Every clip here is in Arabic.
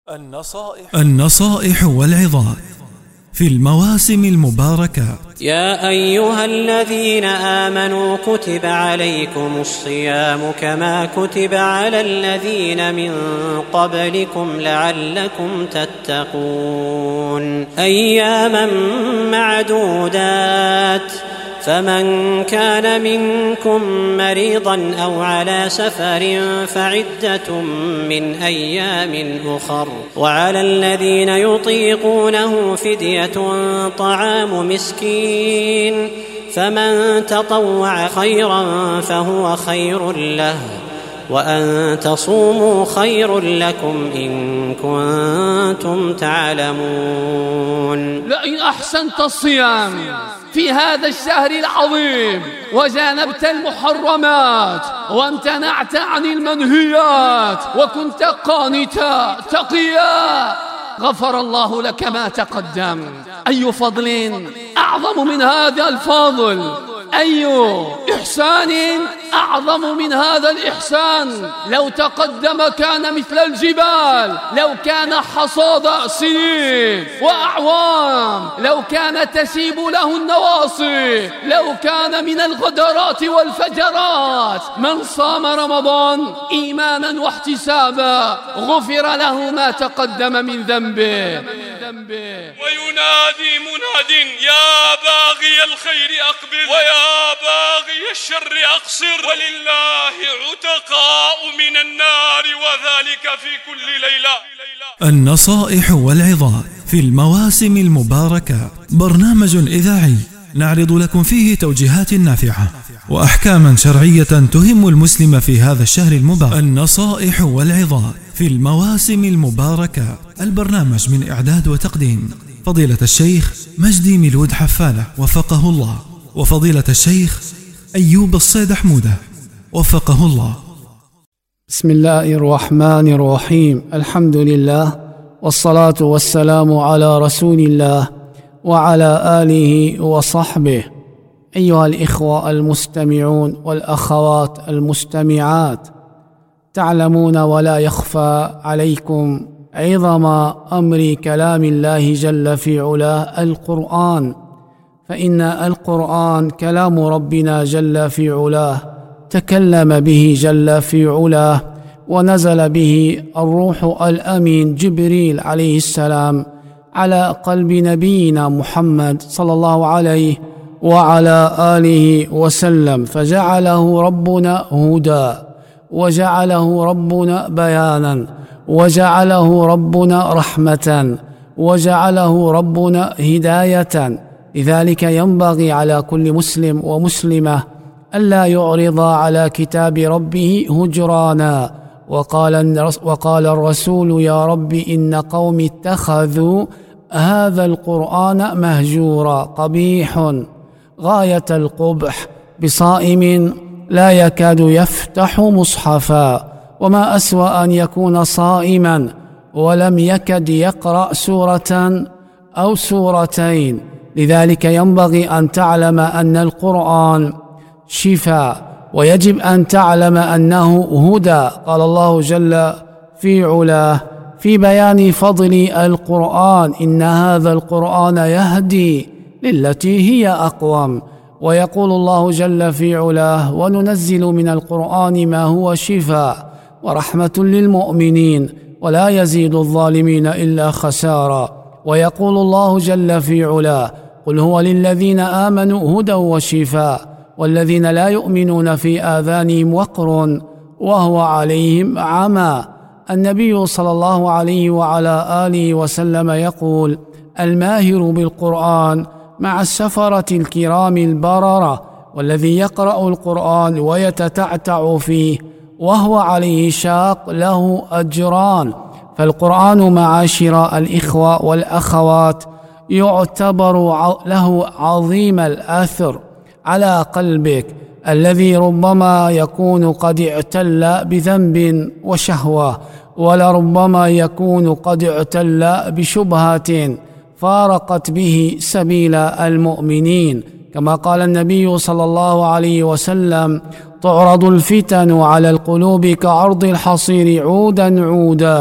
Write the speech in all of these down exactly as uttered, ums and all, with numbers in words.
النصائح, النصائح والعظات في المواسم المباركة. يا أيها الذين آمنوا كتب عليكم الصيام كما كتب على الذين من قبلكم لعلكم تتقون أياما معدودات فمن كان منكم مريضا أو على سفر فعدة من أيام أخر وعلى الذين يطيقونه فدية طعام مسكين فمن تطوع خيرا فهو خير له وأن تصوموا خير لكم إن كنتم تعلمون. لئن أحسنت الصيام في هذا الشهر العظيم وجانبت المحرمات وامتنعت عن المنهيات وكنت قانتا تقيا غفر الله لك ما تقدم. أي فضل أعظم من هذا الفضل؟ أي إحسان أعظم من هذا الإحسان؟ لو تقدم كان مثل الجبال، لو كان حصاد سنين وأعوام، لو كان تسيب له النواصي، لو كان من الغدرات والفجرات. من صام رمضان إيمانا واحتسابا غفر له ما تقدم من ذنبه. وينادي مناد يا باغي الخير أقبل ويا باغي الشر أقصر ولله عتقاء من النار وذلك في كل ليلة. النصائح والعظات في المواسم المباركة برنامج إذاعي نعرض لكم فيه توجيهات نافعة وأحكاما شرعية تهم المسلم في هذا الشهر المبارك. النصائح والعظات في المواسم المباركة، البرنامج من إعداد وتقديم فضيلة الشيخ مجدي ميلود حفالة وفقه الله، وفضيلة الشيخ أيوب الصيد حمودة وفقه الله. بسم الله الرحمن الرحيم. الحمد لله والصلاة والسلام على رسول الله وعلى آله وصحبه. أيها الإخوة المستمعون والأخوات المستمعات، تعلمون ولا يخفى عليكم عظم أمر كلام الله جل في علاه القرآن، فإن القرآن كلام ربنا جل في علاه، تكلم به جل في علاه، ونزل به الروح الأمين جبريل عليه السلام على قلب نبينا محمد صلى الله عليه وعلى آله وسلم، فجعله ربنا هدى، وجعله ربنا بيانا، وجعله ربنا رحمة، وجعله ربنا هداية. لذلك ينبغي على كل مسلم ومسلمة ألا يعرض على كتاب ربه هجرانا. وقال, وقال الرسول يا رب إن قوم اتخذوا هذا القرآن مهجورا. قبيح غاية القبح بصائم لا يكاد يفتح مصحفا، وما أسوأ أن يكون صائما ولم يكد يقرأ سورة أو سورتين. لذلك ينبغي أن تعلم أن القرآن شفاء، ويجب أن تعلم أنه هدى. قال الله جل في علاه في بيان فضل القرآن إن هذا القرآن يهدي للتي هي أقوم. ويقول الله جل في علاه وننزل من القرآن ما هو شفاء ورحمة للمؤمنين ولا يزيد الظالمين إلا خسارا. ويقول الله جل في علاه قل هو للذين آمنوا هدى وشفاء والذين لا يؤمنون في آذانهم وقر وهو عليهم عمى. النبي صلى الله عليه وعلى آله وسلم يقول الماهر بالقرآن مع السفرة الكرام البررة، والذي يقرأ القرآن ويتتعتع فيه وهو عليه شاق له أجران. فالقرآن معاشر الإخوة والأخوات يعتبر له عظيم الأثر على قلبك الذي ربما يكون قد اعتل بذنب وشهوة، ولربما يكون قد اعتل بشبهة فارقت به سبيل المؤمنين. كما قال النبي صلى الله عليه وسلم تعرض الفتن على القلوب كعرض الحصير عودا عودا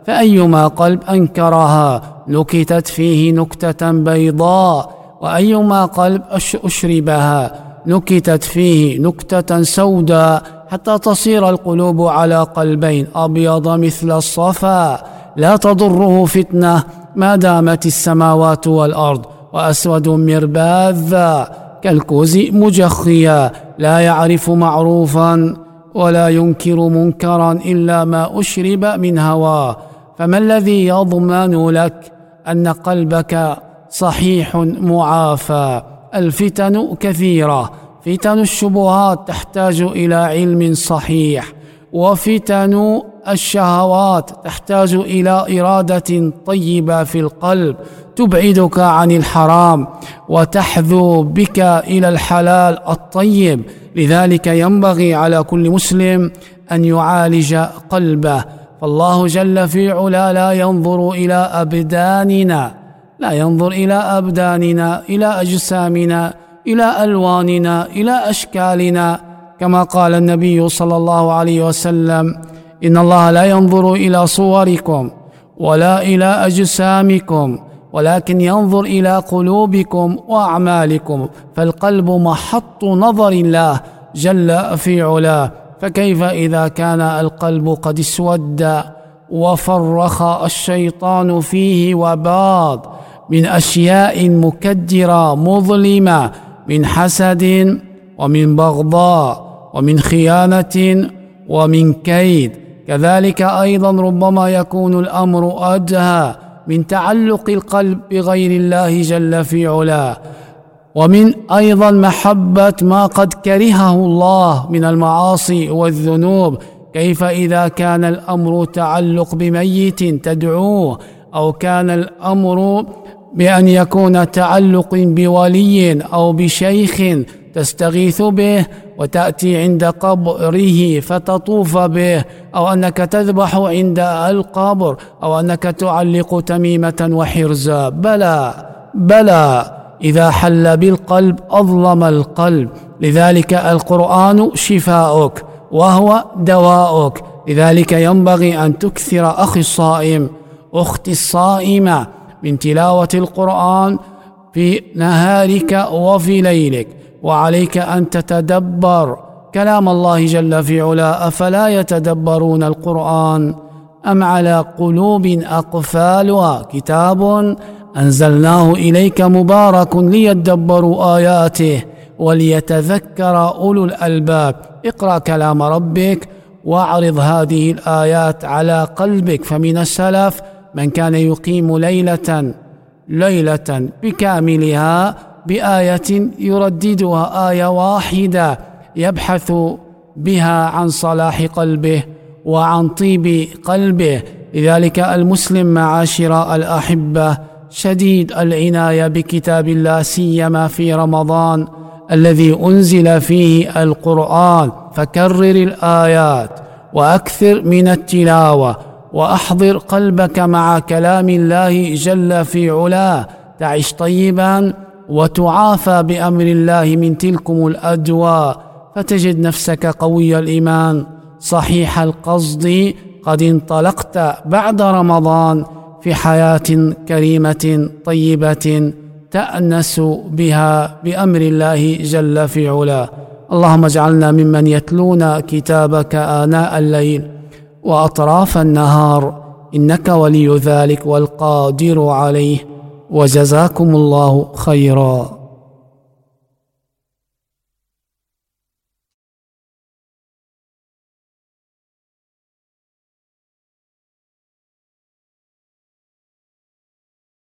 فأيما قلب أنكرها نكتت فيه نكتة بيضاء، وأيما قلب أشربها نكتت فيه نكتة سوداء، حتى تصير القلوب على قلبين أبيض مثل الصفا لا تضره فتنة ما دامت السماوات والأرض، وأسود مرباذا كالكوز مجخيا لا يعرف معروفا ولا ينكر منكرا إلا ما أشرب من هواه. فما الذي يضمن لك أن قلبك صحيح معافى؟ الفتن كثيرة، فتن الشبهات تحتاج إلى علم صحيح، وفتن الشهوات تحتاج إلى إرادة طيبة في القلب تبعدك عن الحرام وتحذو بك إلى الحلال الطيب. لذلك ينبغي على كل مسلم أن يعالج قلبه، فالله جل في علا لا ينظر إلى أبداننا، لا ينظر إلى أبداننا، إلى أجسامنا، إلى ألواننا، إلى أشكالنا، كما قال النبي صلى الله عليه وسلم: إن الله لا ينظر إلى صوركم ولا إلى أجسامكم ولكن ينظر إلى قلوبكم وأعمالكم. فالقلب محط نظر الله جل في علاه، فكيف إذا كان القلب قد اسود وفرخ الشيطان فيه وباض من أشياء مكدرة مظلمة، من حسد ومن بغضاء ومن خيانة ومن كيد. كذلك أيضا ربما يكون الأمر أدهى من تعلق القلب بغير الله جل في علاه، ومن أيضا محبة ما قد كرهه الله من المعاصي والذنوب. كيف إذا كان الأمر تعلق بميت تدعوه، أو كان الأمر بأن يكون تعلق بولي أو بشيخ تستغيث به وتأتي عند قبره فتطوف به، أو أنك تذبح عند القبر، أو أنك تعلق تميمة وحرزا. بلى بلى، إذا حل بالقلب أظلم القلب. لذلك القرآن شفاؤك وهو دواؤك. لذلك ينبغي أن تكثر أخي الصائم، أختي الصائمة، من تلاوة القرآن في نهارك وفي ليلك، وعليك أن تتدبر كلام الله جل في علا: أفلا يتدبرون القرآن أم على قلوب أقفالها كتاب أنزلناه إليك مبارك ليدبروا آياته وليتذكر أولو الألباب. اقرأ كلام ربك واعرض هذه الآيات على قلبك. فمن السلف من كان يقيم ليلة ليلة بكاملها بآية يرددها، آية واحدة يبحث بها عن صلاح قلبه وعن طيب قلبه. لذلك المسلم معاشر الأحبة شديد العناية بكتاب الله، سيما في رمضان الذي أنزل فيه القرآن. فكرر الآيات وأكثر من التلاوة، وأحضر قلبك مع كلام الله جل في علاه، تعش طيبا وتعافى بأمر الله من تلكم الأدواء، فتجد نفسك قوي الإيمان صحيح القصد، قد انطلقت بعد رمضان في حياة كريمة طيبة تأنس بها بأمر الله جل في علاه. اللهم اجعلنا ممن يتلون كتابك آناء الليل وأطراف النهار، إنك ولي ذلك والقادر عليه. وجزاكم الله خيرا.